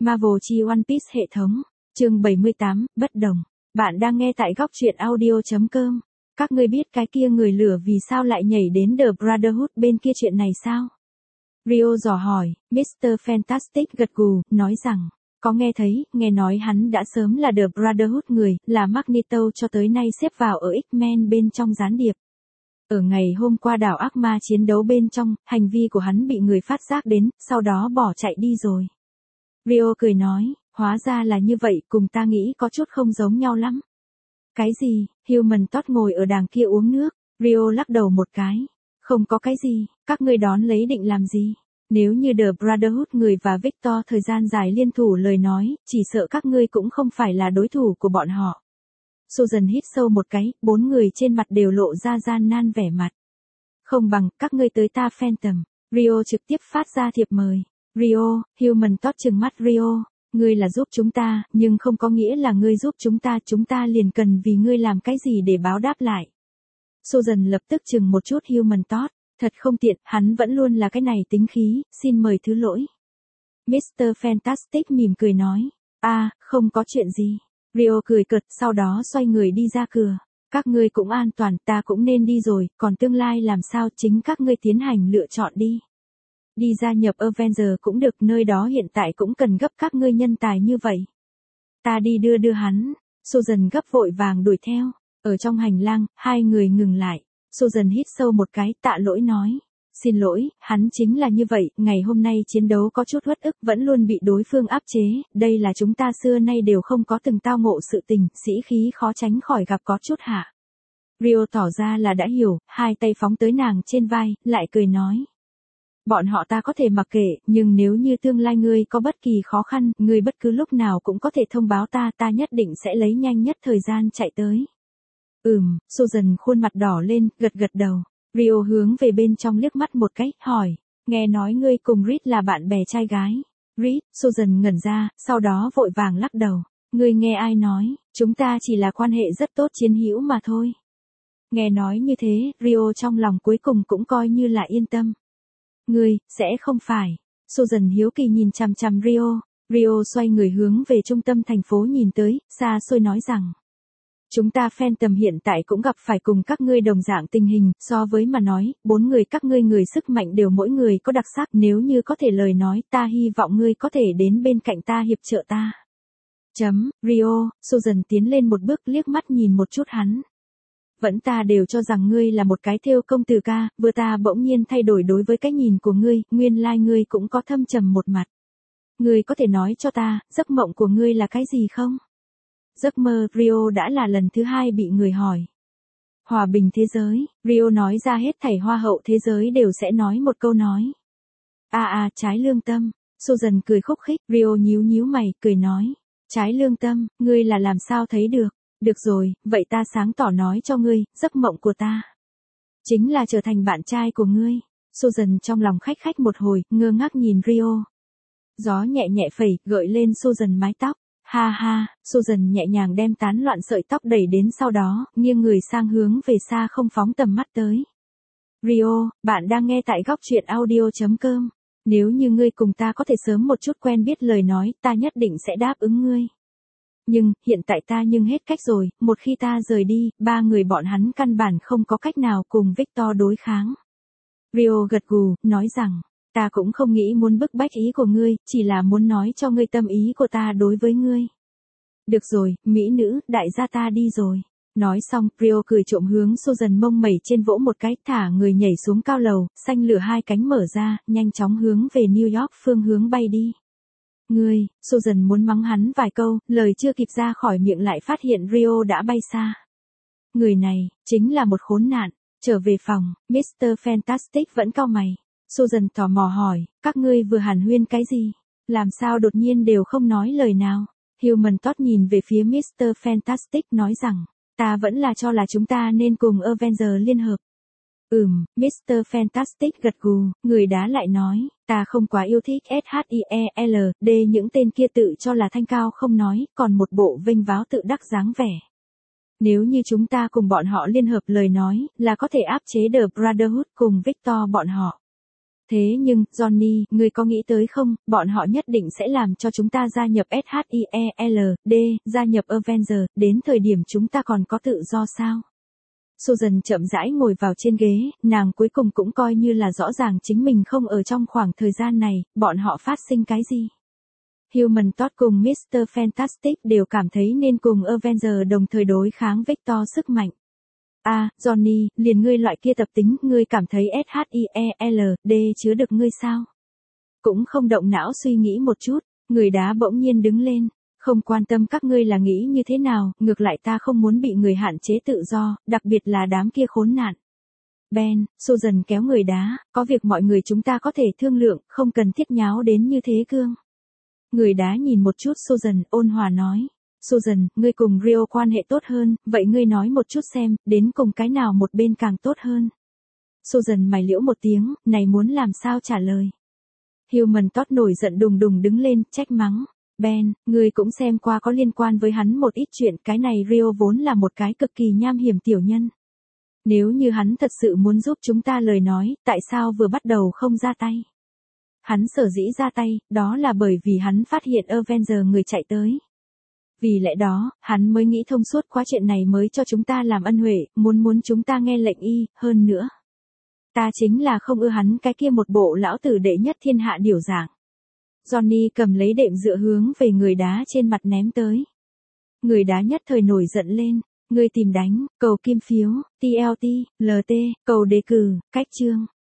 Marvel chi One Piece hệ thống. Chương 78, bất đồng. Bạn đang nghe tại góc truyện audio.com. Các ngươi biết cái kia người lửa vì sao lại nhảy đến The Brotherhood bên kia chuyện này sao? Rio dò hỏi, Mr. Fantastic gật gù, nói rằng, có nghe thấy, nghe nói hắn đã sớm là The Brotherhood người, là Magneto cho tới nay xếp vào ở X-Men bên trong gián điệp. Ở ngày hôm qua đảo ác ma chiến đấu bên trong, hành vi của hắn bị người phát giác đến, sau đó bỏ chạy đi rồi. Rio cười nói, hóa ra là như vậy, cùng ta nghĩ có chút không giống nhau lắm. Cái gì? Human Tot ngồi ở đàng kia uống nước. Rio lắc đầu một cái. Không có cái gì, các ngươi đón lấy định làm gì? Nếu như The Brotherhood người và Victor thời gian dài liên thủ lời nói, chỉ sợ các ngươi cũng không phải là đối thủ của bọn họ. Susan hít sâu một cái, bốn người trên mặt đều lộ ra gian nan vẻ mặt. Không bằng, các ngươi tới ta Phantom. Rio trực tiếp phát ra thiệp mời. Rio, Human Tot trừng mắt Rio. Ngươi là giúp chúng ta, nhưng không có nghĩa là ngươi giúp chúng ta liền cần vì ngươi làm cái gì để báo đáp lại. Susan lập tức chừng một chút Human Tot, thật không tiện, hắn vẫn luôn là cái này tính khí, xin mời thứ lỗi. Mr. Fantastic mỉm cười nói, không có chuyện gì. Rio cười cợt, sau đó xoay người đi ra cửa. Các ngươi cũng an toàn, ta cũng nên đi rồi, còn tương lai làm sao chính các ngươi tiến hành lựa chọn đi. Đi gia nhập Avenger cũng được, nơi đó hiện tại cũng cần gấp các ngươi nhân tài như vậy. Ta đi đưa hắn. Susan gấp vội vàng đuổi theo. Ở trong hành lang, hai người ngừng lại. Susan hít sâu một cái, tạ lỗi nói. Xin lỗi, hắn chính là như vậy, ngày hôm nay chiến đấu có chút uất ức, vẫn luôn bị đối phương áp chế, đây là chúng ta xưa nay đều không có từng tao ngộ sự tình, sĩ khí khó tránh khỏi gặp có chút hạ. Rio tỏ ra là đã hiểu, hai tay phóng tới nàng trên vai, lại cười nói. Bọn họ ta có thể mặc kệ, nhưng nếu như tương lai ngươi có bất kỳ khó khăn, ngươi bất cứ lúc nào cũng có thể thông báo ta nhất định sẽ lấy nhanh nhất thời gian chạy tới. Susan khuôn mặt đỏ lên, gật đầu. Rio hướng về bên trong liếc mắt một cái, hỏi, nghe nói ngươi cùng Reed là bạn bè trai gái. Reed, Susan ngẩn ra, sau đó vội vàng lắc đầu. Ngươi nghe ai nói, chúng ta chỉ là quan hệ rất tốt chiến hữu mà thôi. Nghe nói như thế, Rio trong lòng cuối cùng cũng coi như là yên tâm. Ngươi, sẽ không phải. Susan hiếu kỳ nhìn chằm chằm Rio. Rio xoay người hướng về trung tâm thành phố nhìn tới, xa xôi nói rằng. Chúng ta Phantom hiện tại cũng gặp phải cùng các ngươi đồng dạng tình hình, so với mà nói, bốn người các ngươi người sức mạnh đều mỗi người có đặc sắc, nếu như có thể lời nói, ta hy vọng ngươi có thể đến bên cạnh ta hiệp trợ ta. Rio, Susan tiến lên một bước liếc mắt nhìn một chút hắn. Vẫn ta đều cho rằng ngươi là một cái thêu công tử ca, vừa ta bỗng nhiên thay đổi đối với cái nhìn của ngươi, nguyên lai ngươi cũng có thâm trầm một mặt. Ngươi có thể nói cho ta, giấc mộng của ngươi là cái gì không? Giấc mơ Rio đã là lần thứ hai bị người hỏi. Hòa bình thế giới, Rio nói ra hết thảy hoa hậu thế giới đều sẽ nói một câu nói. Trái lương tâm. Susan cười khúc khích, Rio nhíu mày, cười nói. Trái lương tâm, ngươi là làm sao thấy được? Được rồi, vậy ta sáng tỏ nói cho ngươi, giấc mộng của ta. Chính là trở thành bạn trai của ngươi. Susan trong lòng khách một hồi, ngơ ngác nhìn Rio. Gió nhẹ phẩy, gợi lên Susan mái tóc. Ha, Susan nhẹ nhàng đem tán loạn sợi tóc đẩy đến sau đó, nghiêng người sang hướng về xa không phóng tầm mắt tới. Rio, bạn đang nghe tại góc truyện audio.com. Nếu như ngươi cùng ta có thể sớm một chút quen biết lời nói, ta nhất định sẽ đáp ứng ngươi. Nhưng, hiện tại ta hết cách rồi, một khi ta rời đi, ba người bọn hắn căn bản không có cách nào cùng Victor đối kháng. Rio gật gù, nói rằng, ta cũng không nghĩ muốn bức bách ý của ngươi, chỉ là muốn nói cho ngươi tâm ý của ta đối với ngươi. Được rồi, mỹ nữ, đại gia ta đi rồi. Nói xong, Rio cười trộm hướng Susan mông mẩy trên vỗ một cái, thả người nhảy xuống cao lầu, xanh lửa hai cánh mở ra, nhanh chóng hướng về New York phương hướng bay đi. Ngươi, Susan muốn mắng hắn vài câu, lời chưa kịp ra khỏi miệng lại phát hiện Rio đã bay xa. Người này, chính là một khốn nạn. Trở về phòng, Mr. Fantastic vẫn cau mày. Susan tò mò hỏi, các ngươi vừa hàn huyên cái gì? Làm sao đột nhiên đều không nói lời nào? Human Tot nhìn về phía Mr. Fantastic nói rằng, ta vẫn là cho là chúng ta nên cùng Avenger liên hợp. Mr. Fantastic gật gù, người đá lại nói, ta không quá yêu thích SHIELD, những tên kia tự cho là thanh cao không nói, còn một bộ vênh váo tự đắc dáng vẻ. Nếu như chúng ta cùng bọn họ liên hợp lời nói, là có thể áp chế The Brotherhood cùng Victor bọn họ. Thế nhưng, Johnny, ngươi có nghĩ tới không, bọn họ nhất định sẽ làm cho chúng ta gia nhập SHIELD, gia nhập Avengers, đến thời điểm chúng ta còn có tự do sao? Susan chậm rãi ngồi vào trên ghế, nàng cuối cùng cũng coi như là rõ ràng chính mình không ở trong khoảng thời gian này, bọn họ phát sinh cái gì. Human Torch cùng Mr. Fantastic đều cảm thấy nên cùng Avengers đồng thời đối kháng Victor sức mạnh. Johnny, liền ngươi loại kia tập tính, ngươi cảm thấy SHIELD chứa được ngươi sao? Cũng không động não suy nghĩ một chút, người đá bỗng nhiên đứng lên. Không quan tâm các ngươi là nghĩ như thế nào, ngược lại ta không muốn bị người hạn chế tự do, đặc biệt là đám kia khốn nạn. Ben, Susan kéo người đá, có việc mọi người chúng ta có thể thương lượng, không cần thiết nháo đến như thế cương. Người đá nhìn một chút Susan, ôn hòa nói. Susan, ngươi cùng Rio quan hệ tốt hơn, vậy ngươi nói một chút xem, đến cùng cái nào một bên càng tốt hơn. Susan mày liễu một tiếng, này muốn làm sao trả lời. Human Torch nổi giận đùng đùng đứng lên, trách mắng. Ben, ngươi cũng xem qua có liên quan với hắn một ít chuyện, cái này Rio vốn là một cái cực kỳ nham hiểm tiểu nhân. Nếu như hắn thật sự muốn giúp chúng ta lời nói, tại sao vừa bắt đầu không ra tay? Hắn sở dĩ ra tay, đó là bởi vì hắn phát hiện Avengers người chạy tới. Vì lẽ đó, hắn mới nghĩ thông suốt quá chuyện này mới cho chúng ta làm ân huệ, muốn chúng ta nghe lệnh y, hơn nữa. Ta chính là không ưa hắn cái kia một bộ lão tử đệ nhất thiên hạ điều dạng. Johnny cầm lấy đệm dựa hướng về người đá trên mặt ném tới. Người đá nhất thời nổi giận lên, ngươi tìm đánh, cầu kim phiếu, TLT, LT, cầu đề cử, cách chương.